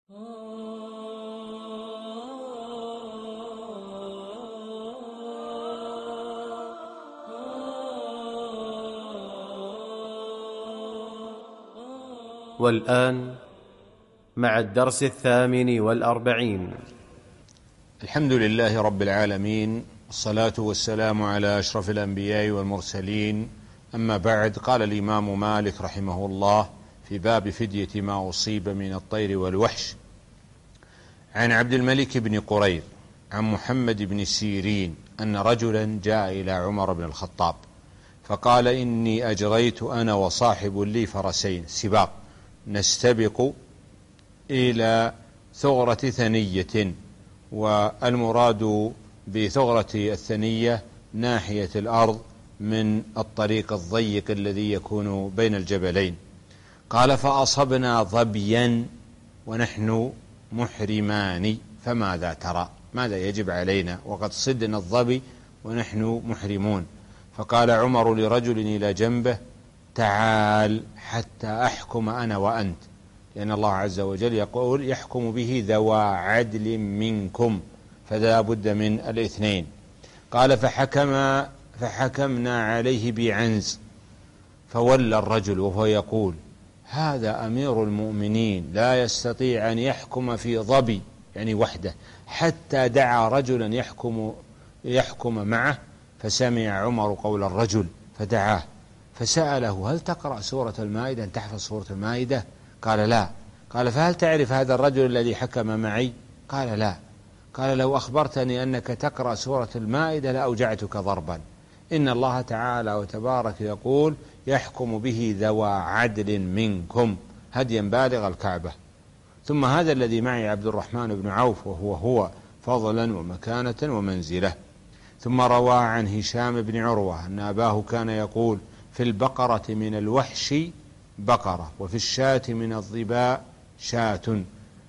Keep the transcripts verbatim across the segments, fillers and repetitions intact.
والآن مع الدرس الثامن والأربعين. الحمد لله رب العالمين، والصلاة والسلام على أشرف الأنبياء والمرسلين، أما بعد. قال الإمام مالك رحمه الله في باب فدية ما أصيب من الطير والوحش: عن عبد الملك بن قرير عن محمد بن سيرين أن رجلا جاء إلى عمر بن الخطاب فقال: إني أجريت أنا وصاحب لي فرسين سباق نستبق إلى ثغرة ثنية، والمراد بثغرة الثنية ناحية الأرض من الطريق الضيق الذي يكون بين الجبلين. قال: فأصبنا ظبيا ونحن محرمان، فماذا ترى؟ ماذا يجب علينا وقد صدنا الظبي ونحن محرمون؟ فقال عمر لرجل إلى جنبه: تعال حتى أحكم أنا وأنت، لأن الله عز وجل يقول: يحكم به ذوى عدل منكم، فلا بد من الاثنين. قال: فحكم فحكمنا عليه بعنز، فولى الرجل وهو يقول: هذا أمير المؤمنين لا يستطيع أن يحكم في ظبي، يعني وحده، حتى دعا رجلا يحكم يحكم معه. فسمع عمر قول الرجل فدعاه فسأله: هل تقرأ سورة المائدة؟ أن تحفظ سورة المائدة؟ قال: لا. قال: فهل تعرف هذا الرجل الذي حكم معي؟ قال: لا. قال: لو أخبرتني أنك تقرأ سورة المائدة لأوجعتك ضربا. إن الله تعالى وتبارك يقول: يحكم به ذوى عدل منكم، هديا بالغ الكعبة. ثم هذا الذي معي عبد الرحمن بن عوف، وهو هو فضلا ومكانة ومنزلة. ثم روى عن هشام بن عروة أن أباه كان يقول: في البقرة من الوحش بقرة، وفي الشاة من الظباء شاة.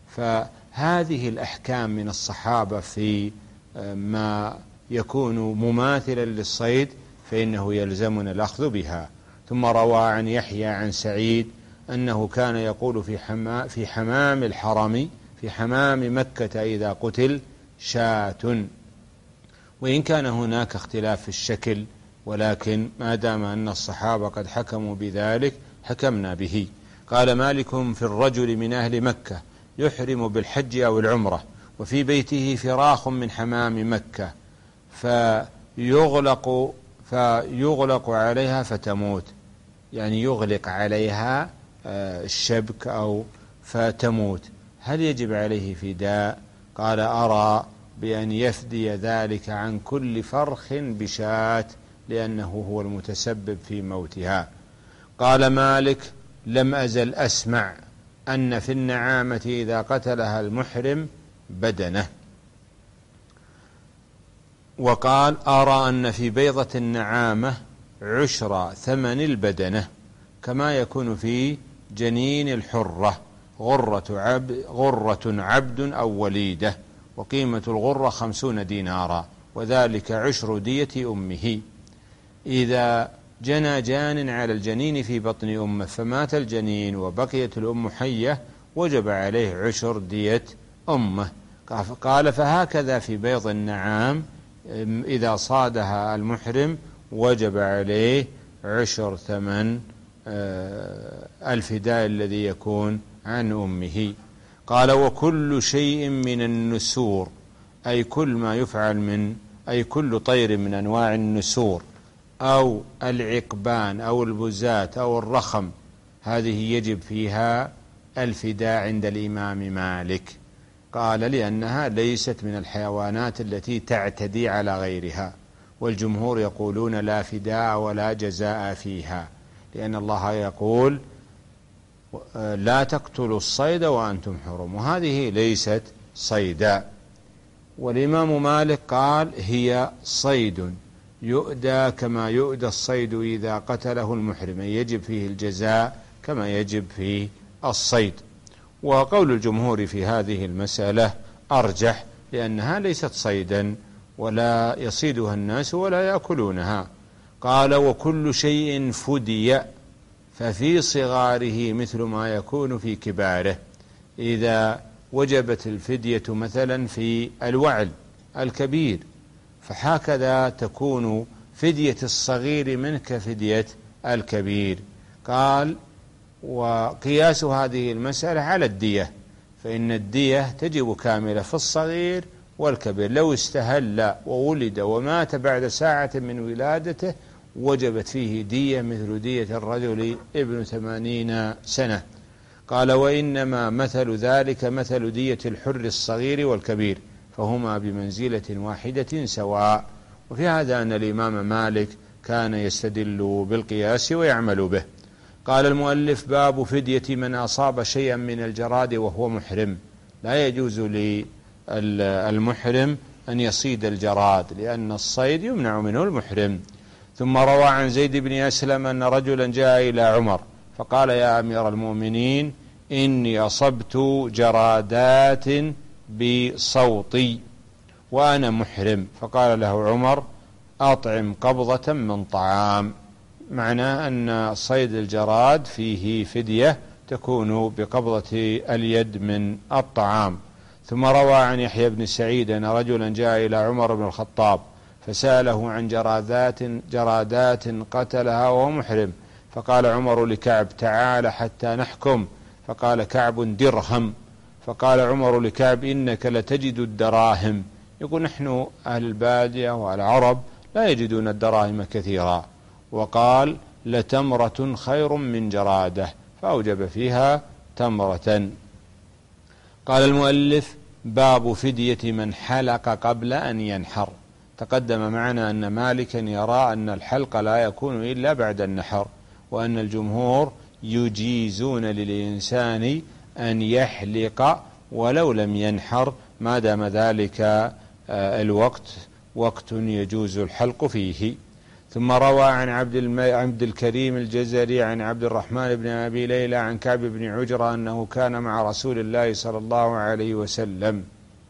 فهذه الأحكام من الصحابة في ما يكون مماثلا للصيد فإنه يلزمنا الأخذ بها. ثم روى عن يحيى عن سعيد أنه كان يقول في حمام, في حمام الحرم في حمام مكة إذا قتل شاة. وإن كان هناك اختلاف في الشكل، ولكن ما دام أن الصحابة قد حكموا بذلك حكمنا به. قال مالك: في الرجل من أهل مكة يحرم بالحج أو العمرة وفي بيته فراخ من حمام مكة فيغلق فيغلق عليها فتموت، يعني يغلق عليها الشبك أو فتموت، هل يجب عليه فداء؟ قال: أرى بأن يفدي ذلك عن كل فرخ بشاة، لأنه هو المتسبب في موتها. قال مالك: لم أزل أسمع أن في النعامة إذا قتلها المحرم بدنه. وقال: أرى أن في بيضة النعامة عشر ثمن البدنة، كما يكون في جنين الحرة غرة عبد, غرة عبد أو وليدة، وقيمة الغرة خمسون دينارا، وذلك عشر دية أمه. إذا جنى جان على الجنين في بطن أمه فمات الجنين وبقيت الأم حية وجب عليه عشر دية أمه. قال: فهكذا في بيض النعام إذا صادها المحرم وجب عليه عشر ثمن الفداء الذي يكون عن أمه. قال: وكل شيء من النسور، أي كل ما يفعل من أي كل طير من أنواع النسور أو العقبان أو البزات أو الرخم، هذه يجب فيها الفداء عند الإمام مالك. قال: لأنها ليست من الحيوانات التي تعتدي على غيرها، والجمهور يقولون لا فداء ولا جزاء فيها، لأن الله يقول: لا تقتلوا الصيد وأنتم حرم، وهذه ليست صيدا. والإمام مالك قال: هي صيد يؤدى كما يؤدى الصيد إذا قتله المحرم، يجب فيه الجزاء كما يجب فيه الصيد. وقول الجمهور في هذه المسألة أرجح، لأنها ليست صيدا ولا يصيدها الناس ولا يأكلونها. قال: وكل شيء فدي، ففي صغاره مثل ما يكون في كباره. إذا وجبت الفدية مثلا في الوعل الكبير، فهكذا تكون فدية الصغير منه كفدية الكبير. قال: وقياس هذه المسألة على الدية، فإن الدية تجب كاملة في الصغير والكبير. لو استهل وولد ومات بعد ساعة من ولادته وجبت فيه دية مثل دية الرجل ابن ثمانين سنة. قال: وإنما مثل ذلك مثل دية الحر الصغير والكبير، فهما بمنزلة واحدة سواء. وفي هذا أن الإمام مالك كان يستدل بالقياس ويعمل به. قال المؤلف: باب فدية من أصاب شيئا من الجراد وهو محرم. لا يجوز للمحرم أن يصيد الجراد، لأن الصيد يمنع منه المحرم. ثم روى عن زيد بن أسلم أن رجلا جاء إلى عمر فقال: يا أمير المؤمنين، إني أصبت جرادات بصوتي وأنا محرم. فقال له عمر: أطعم قبضة من طعام. معناه أن صيد الجراد فيه فدية تكون بقبضة اليد من الطعام. ثم روى عن يحيى بن سعيد أن رجلا جاء إلى عمر بن الخطاب فسأله عن جرادات جرادات قتلها وهو محرم، فقال عمر لكعب: تعال حتى نحكم. فقال كعب: درهم. فقال عمر لكعب: إنك لتجد الدراهم. يقول: نحن أهل البادية والعرب لا يجدون الدراهم كثيرا. وقال: لتمرة خير من جرادة، فأوجب فيها تمرة. قال المؤلف: باب فدية من حلق قبل أن ينحر. تقدم معنا أن مالكا يرى أن الحلق لا يكون إلا بعد النحر، وأن الجمهور يجيزون للإنسان أن يحلق ولو لم ينحر ما دام ذلك الوقت وقت يجوز الحلق فيه. ثم روى عن عبد, عبد الكريم الجزري عن عبد الرحمن بن أبي ليلى عن كعب بن عجرة أنه كان مع رسول الله صلى الله عليه وسلم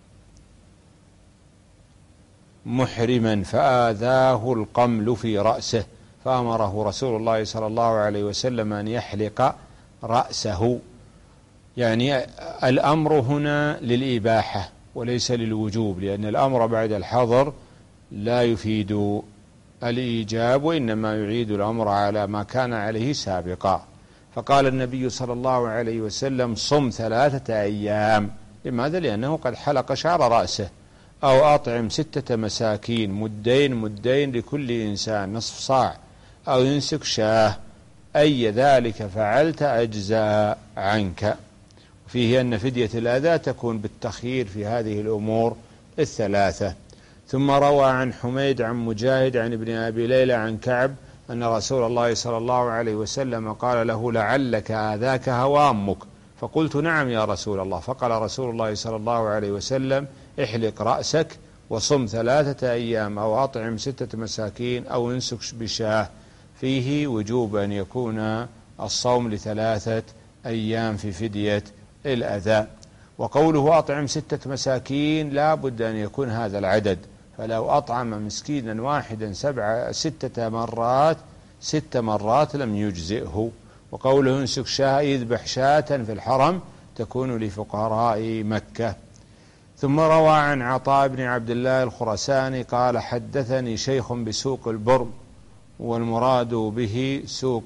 محرما فآذاه القمل في رأسه، فأمره رسول الله صلى الله عليه وسلم أن يحلق رأسه. يعني الأمر هنا للإباحة وليس للوجوب، لأن الأمر بعد الحظر لا يفيد الإيجاب، وإنما يعيد الأمر على ما كان عليه سابقا. فقال النبي صلى الله عليه وسلم: صم ثلاثة أيام. لماذا؟ لأنه قد حلق شعر رأسه. أو أطعم ستة مساكين، مدين مدين لكل إنسان، نصف صاع. أو ينسك شاه، أي ذلك فعلت أجزاء عنك. فيه أن فدية الأذى تكون بالتخيير في هذه الأمور الثلاثة. ثم روى عن حميد عن مجاهد عن ابن أبي ليلى عن كعب أن رسول الله صلى الله عليه وسلم قال له: لعلك آذاك هوامك. فقلت: نعم يا رسول الله. فقال رسول الله صلى الله عليه وسلم: احلق رأسك وصم ثلاثة أيام، أو أطعم ستة مساكين، أو انسك بشاه. فيه وجوب أن يكون الصوم لثلاثة أيام في فدية الأذى. وقوله أطعم ستة مساكين لا بد أن يكون هذا العدد، فلو أطعم مسكينا واحدا سبعة ستة مرات ست مرات لم يجزئه. وقوله انسك شاة يذبح شاة في الحرم تكون لفقراء مكة. ثم روى عن عطاء بن عبد الله الخرساني قال: حدثني شيخ بسوق البرم، والمراد به سوق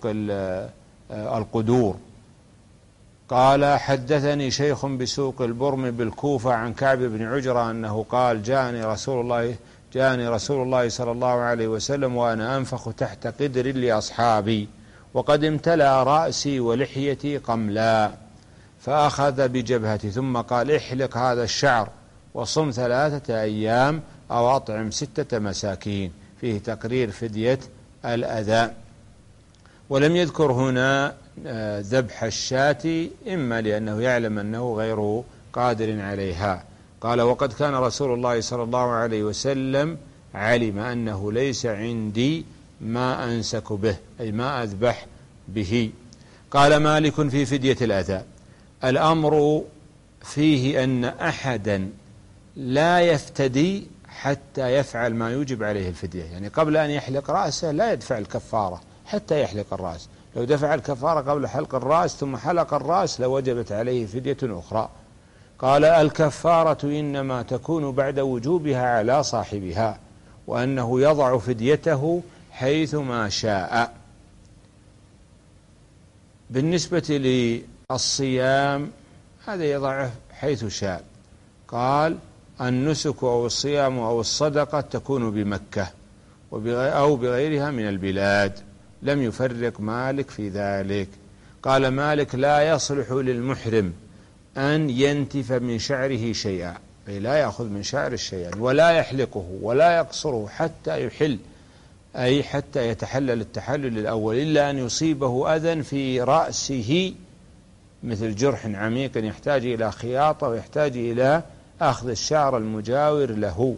القدور. قال: حدثني شيخ بسوق البرم بالكوفة عن كعب بن عجرة أنه قال: جاءني رسول الله جاءني رسول الله صلى الله عليه وسلم وأنا أنفخ تحت قدر لأصحابي، وقد امتلأ رأسي ولحيتي قملا، فأخذ بجبهتي ثم قال: احلق هذا الشعر وصم ثلاثة أيام، أو أطعم ستة مساكين. فيه تقرير فدية الأذى. ولم يذكر هنا ذبح الشاة، إما لأنه يعلم أنه غير قادر عليها. قال: وقد كان رسول الله صلى الله عليه وسلم علم أنه ليس عندي ما أنسك به، أي ما أذبح به. قال مالك في فدية الأذى: الأمر فيه أن أحدا لا يفتدي حتى يفعل ما يوجب عليه الفدية. يعني قبل أن يحلق رأسه لا يدفع الكفارة حتى يحلق الرأس. لو دفع الكفارة قبل حلق الرأس ثم حلق الرأس لوجبت عليه فدية أخرى. قال الكفارة إنما تكون بعد وجوبها على صاحبها، وأنه يضع فديته حيثما شاء. بالنسبة للصيام هذا يضعه حيث شاء. قال النسك أو الصيام أو الصدقة تكون بمكة أو بغيرها من البلاد، لم يفرق مالك في ذلك. قال مالك لا يصلح للمحرم أن ينتف من شعره شيئا، أي لا يأخذ من شعر شيئا، ولا يحلقه ولا يقصره حتى يحل، أي حتى يتحلل التحلل الأول، إلا أن يصيبه أذى في رأسه مثل جرح عميق يحتاج إلى خياطة ويحتاج إلى أخذ الشعر المجاور له.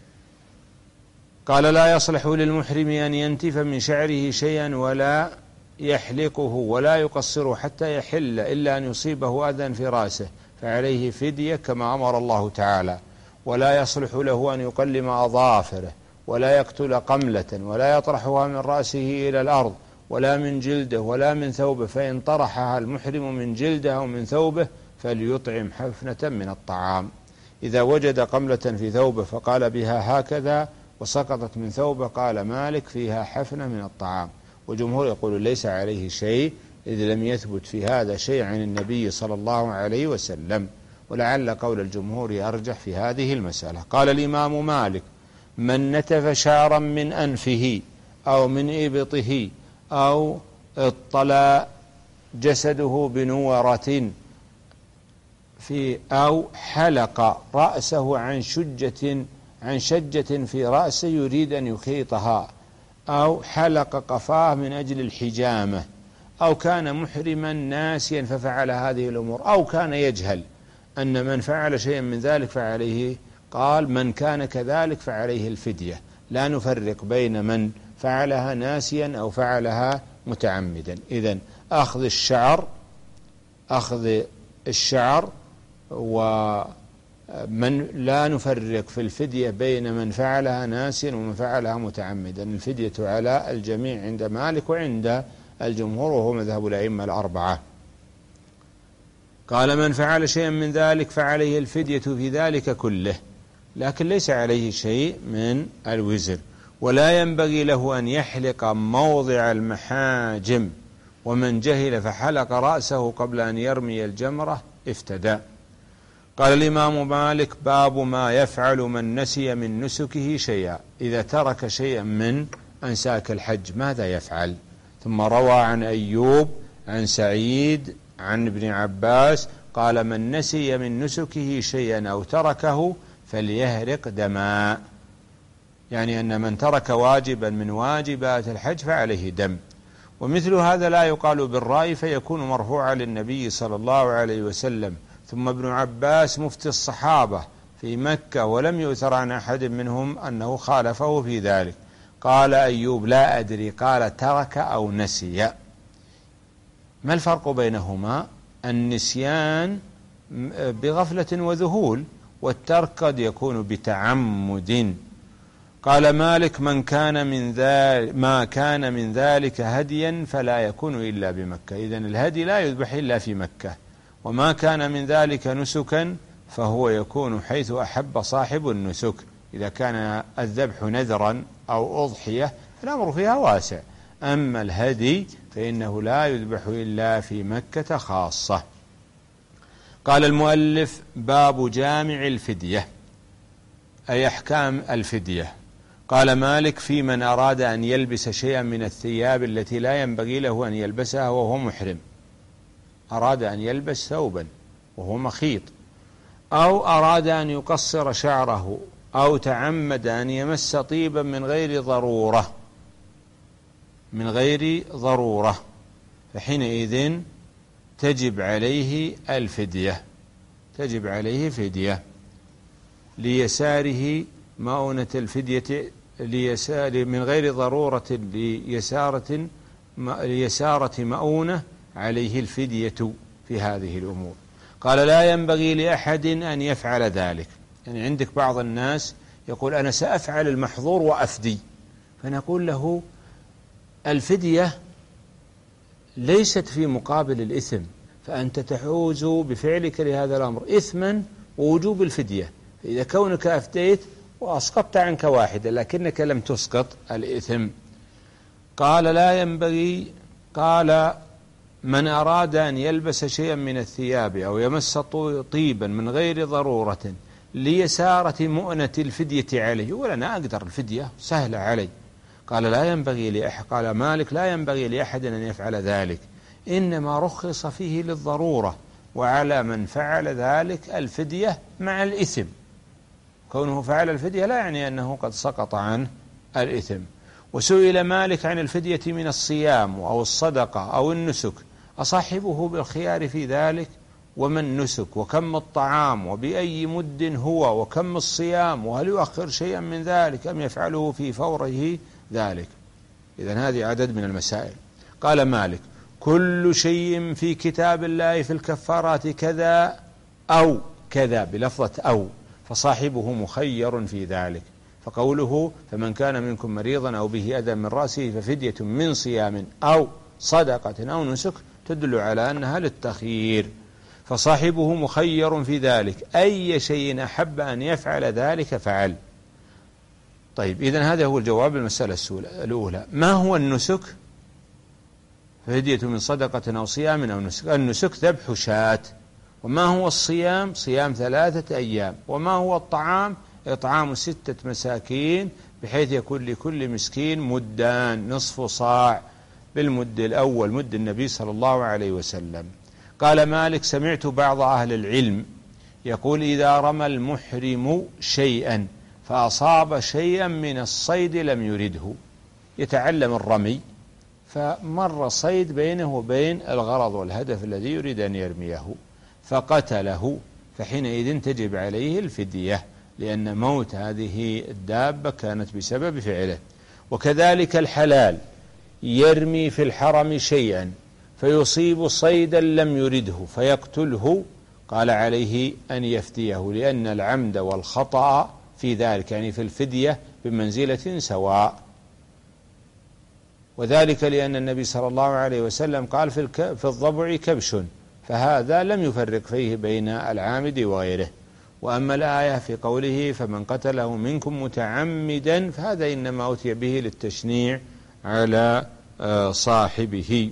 قال لا يصلح للمحرم أن ينتف من شعره شيئا ولا يحلقه ولا يقصره حتى يحل، إلا أن يصيبه أذى في رأسه فعليه فدية كما أمر الله تعالى. ولا يصلح له أن يقلم أظافره ولا يقتل قملة ولا يطرحها من رأسه إلى الأرض ولا من جلده ولا من ثوبه، فإن طرحها المحرم من جلده أو من ثوبه فليطعم حفنة من الطعام. إذا وجد قملة في ثوبه فقال بها هكذا وسقطت من ثوبه قال مالك فيها حفنة من الطعام. وجمهور يقول ليس عليه شيء، إذ لم يثبت في هذا شيء عن النبي صلى الله عليه وسلم، ولعل قول الجمهور أرجح في هذه المسألة. قال الإمام مالك من نتف شعرا من أنفه أو من إبطه أو اطلى جسده بنورة في أو حلق رأسه عن شجة عن شجة في رأسه يريد أن يخيطها، أو حلق قفاه من أجل الحجامة، أو كان محرما ناسيا ففعل هذه الأمور، أو كان يجهل أن من فعل شيئا من ذلك فعليه، قال من كان كذلك فعليه الفدية، لا نفرق بين من فعلها ناسيا أو فعلها متعمدا. إذن أخذ الشعر أخذ الشعر ومن لا نفرق في الفدية بين من فعلها ناسيا ومن فعلها متعمدا، الفدية على الجميع عند مالك وعند الجمهور وهو مذهب الأئمة الأربعة. قال من فعل شيئا من ذلك فعليه الفدية في ذلك كله، لكن ليس عليه شيء من الوزر. ولا ينبغي له أن يحلق موضع المحاجم، ومن جهل فحلق رأسه قبل أن يرمي الجمرة افتدى. قال الإمام مالك باب ما يفعل من نسي من نسكه شيئا، إذا ترك شيئا من أنساك الحج ماذا يفعل؟ ثم روى عن أيوب عن سعيد عن ابن عباس قال من نسي من نسكه شيئا أو تركه فليهرق دما، يعني أن من ترك واجبا من واجبات الحج فعليه دم. ومثل هذا لا يقال بالرأي فيكون مرفوعا للنبي صلى الله عليه وسلم. ثم ابن عباس مفتي الصحابة في مكة ولم يؤثر عن أحد منهم أنه خالفه في ذلك. قال أيوب لا أدري، قال ترك أو نسي. ما الفرق بينهما؟ النسيان بغفلة وذهول، والترك قد يكون بتعمد. قال مالك من كان من ذلك ما كان من ذلك هديا فلا يكون إلا بمكة، إذن الهدي لا يذبح إلا في مكة. وما كان من ذلك نسكا فهو يكون حيث أحب صاحب النسك، إذا كان الذبح نذرا أو أضحية فالأمر فيها واسع. أما الهدي فإنه لا يذبح إلا في مكة خاصة. قال المؤلف باب جامع الفدية، أي أحكام الفدية. قال مالك في من أراد أن يلبس شيئا من الثياب التي لا ينبغي له أن يلبسها وهو محرم، أراد أن يلبس ثوبا وهو مخيط، أو أراد أن يقصر شعره، أو تعمد أن يمس طيبا من غير ضرورة من غير ضرورة فحينئذ تجب عليه الفدية، تجب عليه فدية ليساره مؤونة الفدية ليسار من غير ضرورة ليسارة ليسارة مؤونة عليه الفدية في هذه الأمور. قال لا ينبغي لأحد أن يفعل ذلك، يعني عندك بعض الناس يقول أنا سأفعل المحظور وأفدي، فنقول له الفدية ليست في مقابل الإثم، فأنت تحوز بفعلك لهذا الأمر إثما ووجوب الفدية. إذا كونك أفديت وأسقطت عنك واحدة لكنك لم تسقط الإثم. قال لا ينبغي قال من أراد أن يلبس شيئا من الثياب أو يمس طيبا من غير ضرورة ليسارة مؤنة الفدية عليه، يقول أنا أقدر الفدية سهلة علي. قال لا ينبغي لأحد قال مالك لا ينبغي لأحد أن يفعل ذلك، إنما رخص فيه للضرورة، وعلى من فعل ذلك الفدية مع الإثم. كونه فعل الفدية لا يعني أنه قد سقط عنه الإثم. وسئل مالك عن الفدية من الصيام أو الصدقة أو النسك أصاحبه بالخيار في ذلك؟ وما النسك وكم الطعام وبأي مد هو وكم الصيام، وهل يؤخر شيئا من ذلك أم يفعله في فوره ذلك؟ إذن هذه عدد من المسائل. قال مالك كل شيء في كتاب الله في الكفارات كذا أو كذا بلفظة أو، فصاحبه مخير في ذلك. فقوله فمن كان منكم مريضا أو به أذى من رأسه ففدية من صيام أو صدقة أو نسك تدل على أنها للتخيير، فصاحبه مخير في ذلك، أي شيء أحب أن يفعل ذلك فعل. طيب إذن هذا هو الجواب المسألة الأولى. ما هو النسك؟ ففدية من صدقة أو صيام أو نسك. النسك ذبح شاة. وما هو الصيام؟ صيام ثلاثة أيام. وما هو الطعام؟ إطعام ستة مساكين بحيث يكون لكل مسكين مدان، نصف صاع بالمد الأول مد النبي صلى الله عليه وسلم. قال مالك سمعت بعض أهل العلم يقول إذا رمى المحرم شيئا فأصاب شيئا من الصيد لم يرده، يتعلم الرمي فمر صيد بينه وبين الغرض والهدف الذي يريد أن يرميه فقتله، فحينئذ تجب عليه الفدية، لأن موت هذه الدابة كانت بسبب فعله. وكذلك الحلال يرمي في الحرم شيئا فيصيب صيدا لم يرده فيقتله، قال عليه أن يفديه، لأن العمد والخطأ في ذلك يعني في الفدية بمنزلة سواء. وذلك لأن النبي صلى الله عليه وسلم قال في الضبع كبش، فهذا لم يفرق فيه بين العامد وغيره. وأما الآية في قوله فمن قتله منكم متعمدا فهذا إنما أتي به للتشنيع على صاحبه.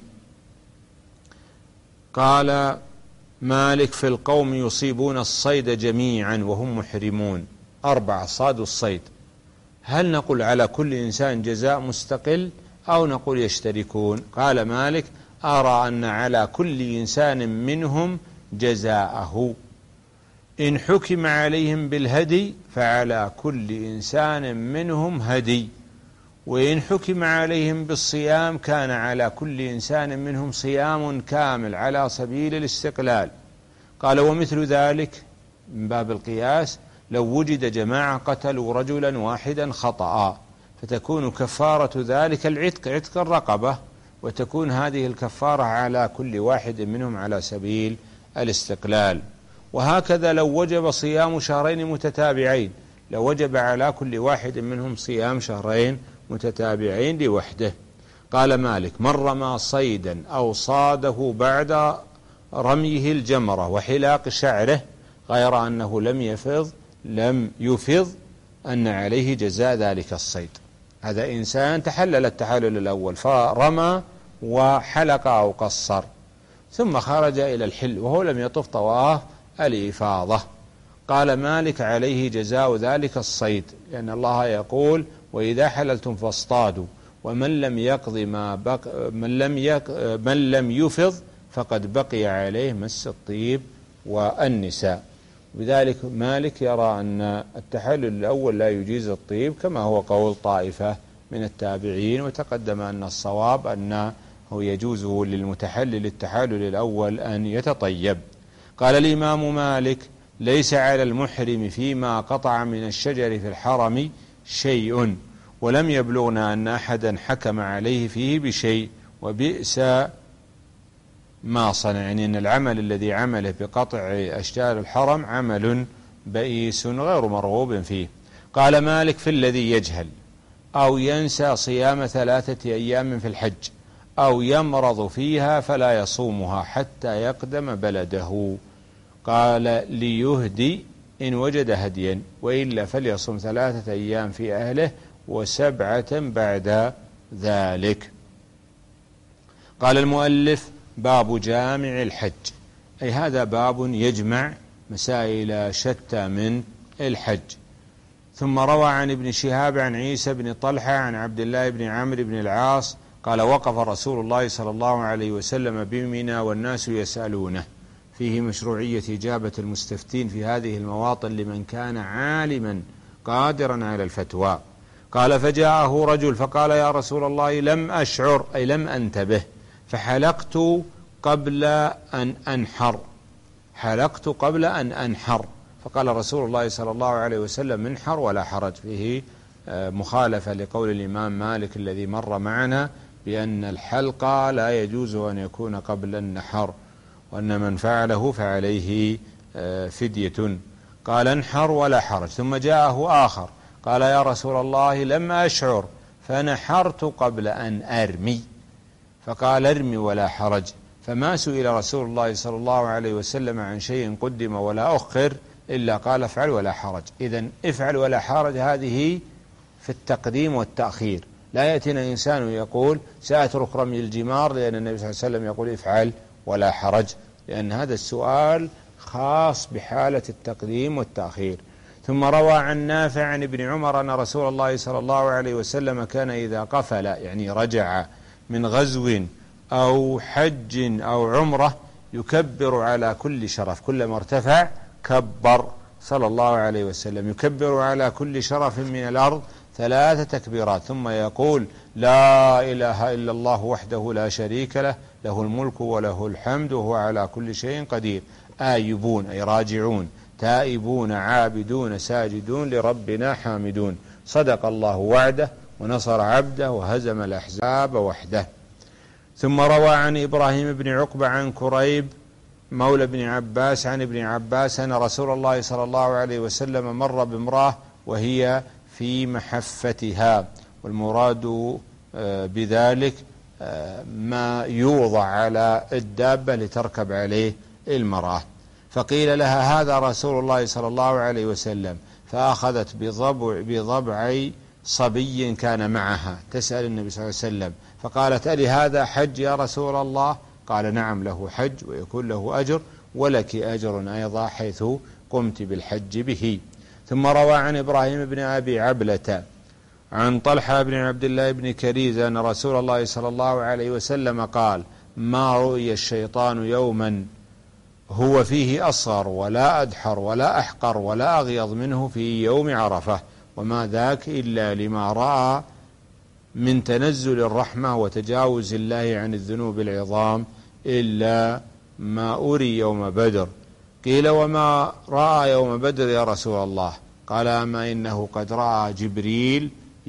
قال مالك في القوم يصيبون الصيد جميعا وهم محرمون، أربعة صادوا الصيد، هل نقول على كل إنسان جزاء مستقل أو نقول يشتركون؟ قال مالك أرى أن على كل إنسان منهم جزاءه، إن حكم عليهم بالهدي فعلى كل إنسان منهم هدي، وإن حكم عليهم بالصيام كان على كل إنسان منهم صيام كامل على سبيل الاستقلال. قال ومثل ذلك من باب القياس لو وجد جماعة قتلوا رجلا واحدا خطأ فتكون كفارة ذلك العتق، عتق الرقبة، وتكون هذه الكفارة على كل واحد منهم على سبيل الاستقلال. وهكذا لو وجب صيام شهرين متتابعين لوجب على كل واحد منهم صيام شهرين متتابعين لوحده. قال مالك من رمى صيدا أو صاده بعد رميه الجمرة وحلاق شعره غير أنه لم يفض لم يفض أن عليه جزاء ذلك الصيد. هذا إنسان تحلل التحلل الأول فرمى وحلق أو قصر ثم خرج إلى الحل وهو لم يطف طواف الإفاضة، قال مالك عليه جزاء ذلك الصيد، لأن الله يقول وإذا حللتم فاصطادوا ومن لم يقض ما بق من لم يق من لم يفض فقد بقي عليه مس الطيب والنساء. بذلك مالك يرى أن التحلل الأول لا يجيز الطيب كما هو قول طائفة من التابعين، وتقدم أن الصواب أنه يجوز للمتحلل التحلل الأول أن يتطيب. قال الإمام مالك ليس على المحرم فيما قطع من الشجر في الحرم شيء، ولم يبلغنا أن أحدا حكم عليه فيه بشيء، وبئس ما صنع، يعني أن العمل الذي عمله بقطع أشجار الحرم عمل بئيس غير مرغوب فيه. قال مالك في الذي يجهل أو ينسى صيام ثلاثة أيام في الحج أو يمرض فيها فلا يصومها حتى يقدم بلده. قال ليهدي إن وجد هديا، وإلا فليصم ثلاثة أيام في أهله وسبعة بعد ذلك. قال المؤلف: باب جامع الحج، أي هذا باب يجمع مسائل شتى من الحج. ثم روى عن ابن شهاب عن عيسى بن طلحة عن عبد الله بن عمرو بن العاص قال: وقف رسول الله صلى الله عليه وسلم بمنى والناس يسألونه، فيه مشروعية إجابة المستفتين في هذه المواطن لمن كان عالما قادرا على الفتوى. قال: فجاءه رجل فقال: يا رسول الله لم أشعر، أي لم أنتبه، فحلقت قبل أن أنحر حلقت قبل أن أنحر فقال رسول الله صلى الله عليه وسلم: منحر ولا حرج. فيه مخالفة لقول الإمام مالك الذي مر معنا بأن الحلق لا يجوز أن يكون قبل النحر، وأن من فعله فعليه فدية. قال: انحر ولا حرج. ثم جاءه آخر قال: يا رسول الله لم أشعر فنحرت قبل أن أرمي، فقال: ارمي ولا حرج. فما سئل رسول الله صلى الله عليه وسلم عن شيء قدم ولا أخر إلا قال: افعل ولا حرج. إذن افعل ولا حرج هذه في التقديم والتأخير. لا يأتينا إنسان يقول سأترك رمي الجمار لأن النبي صلى الله عليه وسلم يقول افعل ولا حرج، لأن هذا السؤال خاص بحالة التقديم والتأخير. ثم روى عن نافع عن ابن عمر أن رسول الله صلى الله عليه وسلم كان إذا قفل، يعني رجع من غزو أو حج أو عمرة، يكبر على كل شرف، كلما ارتفع كبر صلى الله عليه وسلم، يكبر على كل شرف من الأرض ثلاث تكبيرات، ثم يقول: لا إله إلا الله وحده لا شريك له، له الملك وله الحمد وهو على كل شيء قدير، آيبون أي راجعون، تائبون عابدون ساجدون لربنا حامدون، صدق الله وعده ونصر عبده وهزم الأحزاب وحده. ثم روى عن إبراهيم بن عقبة عن كريب مولى بن عباس عن ابن عباس أن رسول الله صلى الله عليه وسلم مر بامرأة وهي في محفتها، والمراد بذلك ما يوضع على الدابة لتركب عليه المرأة، فقيل لها: هذا رسول الله صلى الله عليه وسلم، فأخذت بضبع بضبعي صبي كان معها تسأل النبي صلى الله عليه وسلم، فقالت: ألي هذا حج يا رسول الله؟ قال: نعم له حج ويكون له أجر ولك أجر أيضا حيث قمت بالحج به. ثم روى عن إبراهيم بن أبي عبلة عن طلحة بن عبد الله بن كريز أن رسول الله صلى الله عليه وسلم قال: ما رؤي الشيطان يوما هو فيه أصغر ولا أدحر ولا أحقر ولا أغيض منه في يوم عرفة، وما ذاك إلا لما رأى من تنزل الرحمة وتجاوز الله عن الذنوب العظام إلا ما أري يوم بدر. قيل: وما رأى يوم بدر يا رسول الله؟ قال: أما إنه قد رأى جبريل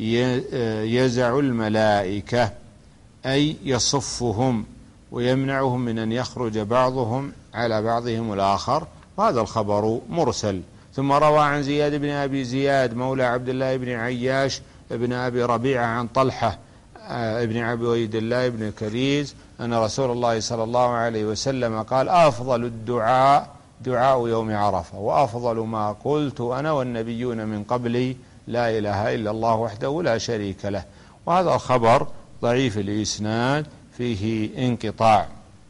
يزع الملائكة، أي يصفهم ويمنعهم من أن يخرج بعضهم على بعضهم الآخر، وهذا الخبر مرسل. ثم روى عن زياد بن أبي زياد مولى عبد الله بن عياش ابن أبي ربيعة عن طلحة ابن عبيد الله بن كريز أن رسول الله صلى الله عليه وسلم قال: أفضل الدعاء دعاء يوم عرفة، وأفضل ما قلت أنا والنبيون من قبلي لا إله إلا الله وحده لا شريك له. وهذا الخبر ضعيف الإسناد فيه انقطاع.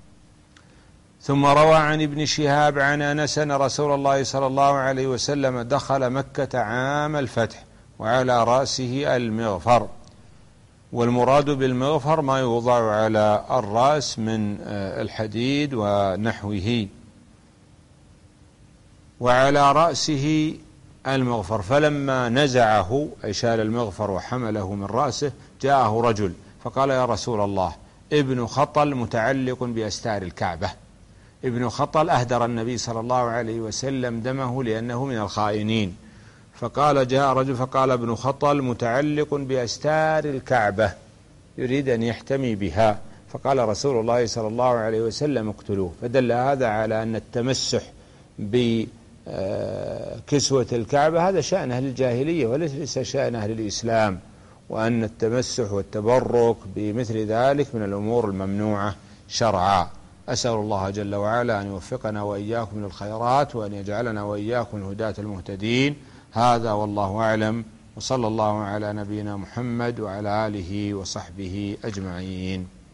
ثم روى عن ابن شهاب عن أنس أن رسول الله صلى الله عليه وسلم دخل مكة عام الفتح وعلى رأسه المغفر، والمراد بالمغفر ما يوضع على الرأس من الحديد ونحوه، وعلى رأسه المغفر، فلما نزعه أي شال المغفر وحمله من رأسه جاءه رجل فقال: يا رسول الله، ابن خطل متعلق بأستار الكعبة. ابن خطل أهدر النبي صلى الله عليه وسلم دمه لأنه من الخائنين، فقال جاء رجل فقال: ابن خطل متعلق بأستار الكعبة يريد أن يحتمي بها، فقال رسول الله صلى الله عليه وسلم: اقتلوه. فدل هذا على أن التمسح بكسوة الكعبة هذا شأن أهل الجاهلية وليس شأن أهل الإسلام، وأن التمسح والتبرك بمثل ذلك من الأمور الممنوعة شرعا. أسأل الله جل وعلا أن يوفقنا وإياكم للخيرات، وأن يجعلنا وإياكم الهداة المهتدين. هذا والله أعلم، وصلى الله على نبينا محمد وعلى آله وصحبه أجمعين.